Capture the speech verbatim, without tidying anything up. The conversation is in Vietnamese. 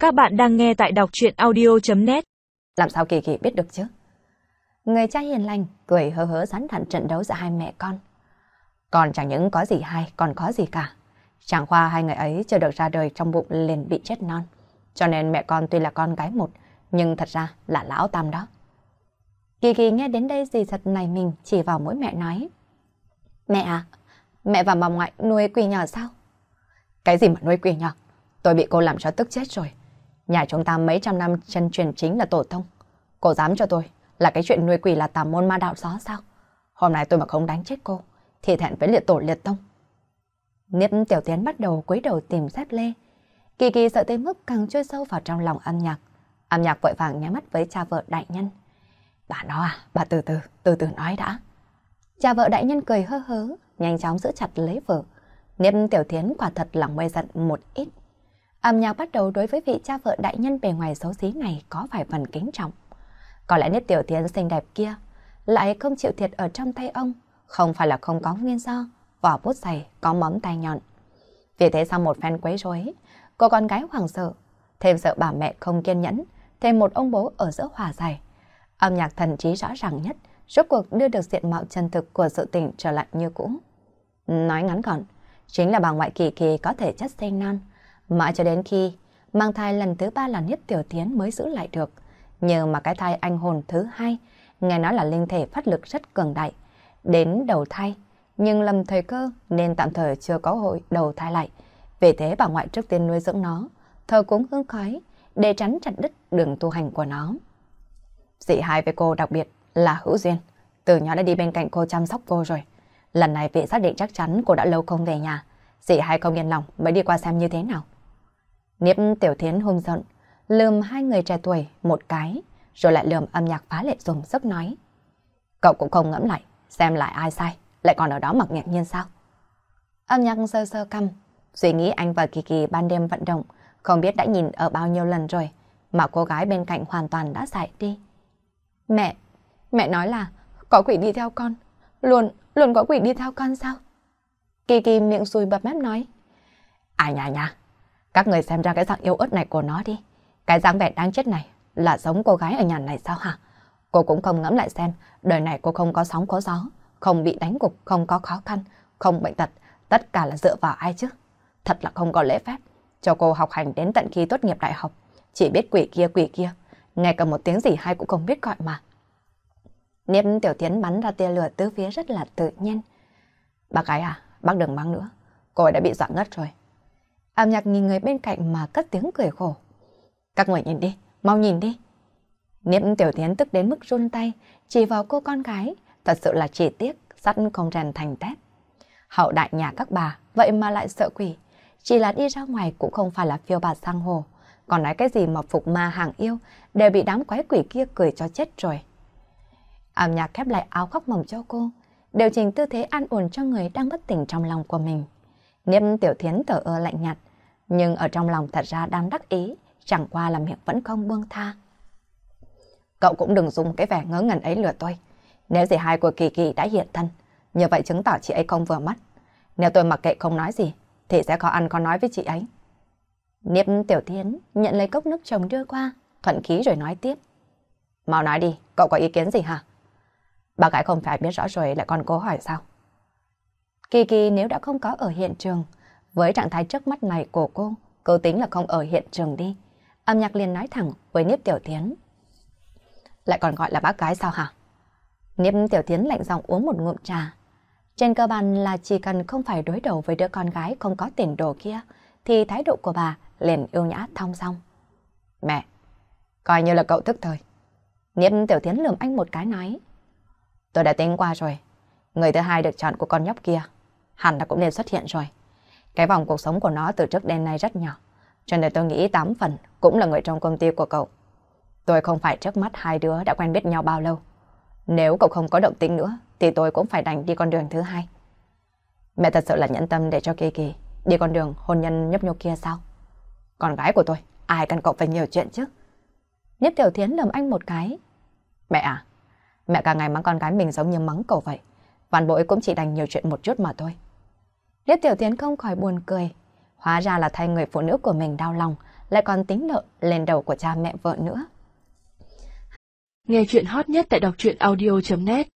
Các bạn đang nghe tại đọc truyện audio chấm net. Làm sao Kỳ Kỳ biết được chứ? Người cha hiền lành, cười hớ hớ sẵn thận trận đấu giữa hai mẹ con. Còn chẳng những có gì hay, còn có gì cả. Chẳng qua hai người ấy chưa được ra đời trong bụng liền bị chết non. Cho nên mẹ con tuy là con gái một, nhưng thật ra là lão tam đó. Kỳ Kỳ nghe đến đây dì giật này mình chỉ vào mũi mẹ nói. Mẹ à, mẹ và bà ngoại nuôi quỷ nhỏ sao? Cái gì mà nuôi quỷ nhỏ? Tôi bị cô làm cho tức chết rồi. Nhà chúng ta mấy trăm năm chân truyền chính là tổ tông. Cô dám cho tôi là cái chuyện nuôi quỷ là tà môn ma đạo gió sao? Hôm nay tôi mà không đánh chết cô thì thẹn với liệt tổ liệt tông. Niếp Tiểu Tiến bắt đầu cúi đầu tìm dép lê. Kỳ Kỳ sợ tới mức càng chui sâu vào trong lòng âm nhạc. Âm nhạc vội vàng nhắm mắt với cha vợ đại nhân. Bà nó à, bà từ từ, từ từ nói đã. Cha vợ đại nhân cười hơ hớ, nhanh chóng giữ chặt lấy vợ. Niếp Tiểu Tiến quả thật lòng mê giận một ít. Âm nhạc bắt đầu đối với vị cha vợ đại nhân bề ngoài xấu xí này có vài phần kính trọng. Có lẽ Niếp Tiểu Tiến xinh đẹp kia lại không chịu thiệt ở trong tay ông, không phải là không có nguyên do, vỏ bút dày, có móng tay nhọn. Vì thế sau một phen quấy rối, cô con gái hoảng sợ, thêm sợ bà mẹ không kiên nhẫn, thêm một ông bố ở giữa hòa giải. Âm nhạc thần trí rõ ràng nhất, rốt cuộc đưa được diện mạo chân thực của sự tình trở lại như cũ. Nói ngắn gọn, chính là bà ngoại Kỳ Kỳ có thể chất sinh non, mãi cho đến khi mang thai lần thứ ba là Niếp Tiểu Tiến mới giữ lại được. Nhưng mà cái thai anh hồn thứ hai, nghe nói là linh thể phát lực rất cường đại. Đến đầu thai, nhưng lầm thời cơ nên tạm thời chưa có hội đầu thai lại. Vì thế bà ngoại trước tiên nuôi dưỡng nó, thờ cúng hương khói, để tránh chặt đứt đường tu hành của nó. Dì hai với cô đặc biệt là hữu duyên, từ nhỏ đã đi bên cạnh cô chăm sóc cô rồi. Lần này vì xác định chắc chắn cô đã lâu không về nhà, dì hai không yên lòng mới đi qua xem như thế nào. Niếp Tiểu Thiến hung giận, lườm hai người trẻ tuổi một cái, rồi lại lườm âm nhạc phá lệ dùng sức nói. Cậu cũng không ngẫm lại, xem lại ai sai, lại còn ở đó mặc ngạc nhiên sao? Âm nhạc sơ sơ căm, suy nghĩ anh và Kỳ Kỳ ban đêm vận động, không biết đã nhìn ở bao nhiêu lần rồi, mà cô gái bên cạnh hoàn toàn đã dại đi. Mẹ, mẹ nói là có quỷ đi theo con, luôn, luôn có quỷ đi theo con sao? Kỳ Kỳ miệng sùi bập mép nói. À nhà nhà, các người xem ra cái dạng yếu ớt này của nó đi. Cái dáng vẻ đáng chết này là giống cô gái ở nhà này sao hả? Cô cũng không ngẫm lại xem, đời này cô không có sóng có gió, không bị đánh gục, không có khó khăn, không bệnh tật, tất cả là dựa vào ai chứ? Thật là không có lễ phép, cho cô học hành đến tận khi tốt nghiệp đại học, chỉ biết quỷ kia quỷ kia, ngay cả một tiếng gì hay cũng không biết gọi mà. Niếp Tiểu Tiến bắn ra tia lửa tứ phía rất là tự nhiên. Bác gái à, bác đừng mắng nữa, cô ấy đã bị dọa ngất rồi. Âm nhạc nhìn người bên cạnh mà cất tiếng cười khổ. Các người nhìn đi, mau nhìn đi. Niếp Tiểu Tiến tức đến mức run tay, chỉ vào cô con gái, thật sự là chỉ tiếc, sắt không rèn thành thép. Hậu đại nhà các bà, vậy mà lại sợ quỷ, chỉ là đi ra ngoài cũng không phải là phiêu bạt sang hồ, còn nói cái gì mà phục ma hàng yêu, đều bị đám quái quỷ kia cười cho chết rồi. Âm nhạc khép lại áo khoác mỏng cho cô, điều chỉnh tư thế an ổn cho người đang bất tỉnh trong lòng của mình. Niếp Tiểu Thiến thở ơ lạnh nhạt, nhưng ở trong lòng thật ra đang đắc ý, chẳng qua là miệng vẫn không buông tha. Cậu cũng đừng dùng cái vẻ ngớ ngẩn ấy lừa tôi. Nếu dì hai của Kỳ Kỳ đã hiện thân, như vậy chứng tỏ chị ấy không vừa mắt. Nếu tôi mặc kệ không nói gì, thì sẽ có ăn có nói với chị ấy. Niếp Tiểu Thiến nhận lấy cốc nước chồng đưa qua, thuận khí rồi nói tiếp. Mau nói đi, cậu có ý kiến gì hả? Bà gái không phải biết rõ rồi lại còn cố hỏi sao? Kỳ Kỳ nếu đã không có ở hiện trường, với trạng thái trước mắt này của cô, cô tính là không ở hiện trường đi. Âm nhạc liền nói thẳng với Niếp Tiểu Thiến. Lại còn gọi là bác gái sao hả? Niếp Tiểu Thiến lạnh giọng uống một ngụm trà. Trên cơ bản là chỉ cần không phải đối đầu với đứa con gái không có tiền đồ kia, thì thái độ của bà liền yêu nhã thong dong. Mẹ, coi như là cậu tức thời. Niếp Tiểu Thiến lườm anh một cái nói. Tôi đã tính qua rồi, người thứ hai được chọn của con nhóc kia, hẳn là cũng nên xuất hiện rồi. Cái vòng cuộc sống của nó từ trước đến nay rất nhỏ, cho nên tôi nghĩ tám phần cũng là người trong công ty của cậu. Tôi không phải trước mắt hai đứa đã quen biết nhau bao lâu. Nếu cậu không có động tĩnh nữa, thì tôi cũng phải đành đi con đường thứ hai. Mẹ thật sự là nhẫn tâm để cho Kỳ Kỳ đi con đường hôn nhân nhấp nhô kia sao? Con gái của tôi, ai cần cậu phải nhiều chuyện chứ? Niếp Tiểu Thiến lườm anh một cái. Mẹ à, mẹ cả ngày mắng con gái mình giống như mắng cậu vậy. Văn bối cũng chỉ đành nhiều chuyện một chút mà thôi. Niếp Tiểu Thiến không khỏi buồn cười. Hóa ra là thay người phụ nữ của mình đau lòng, lại còn tính nợ lên đầu của cha mẹ vợ nữa. Nghe chuyện hot nhất tại đọc truyện audio chấm net.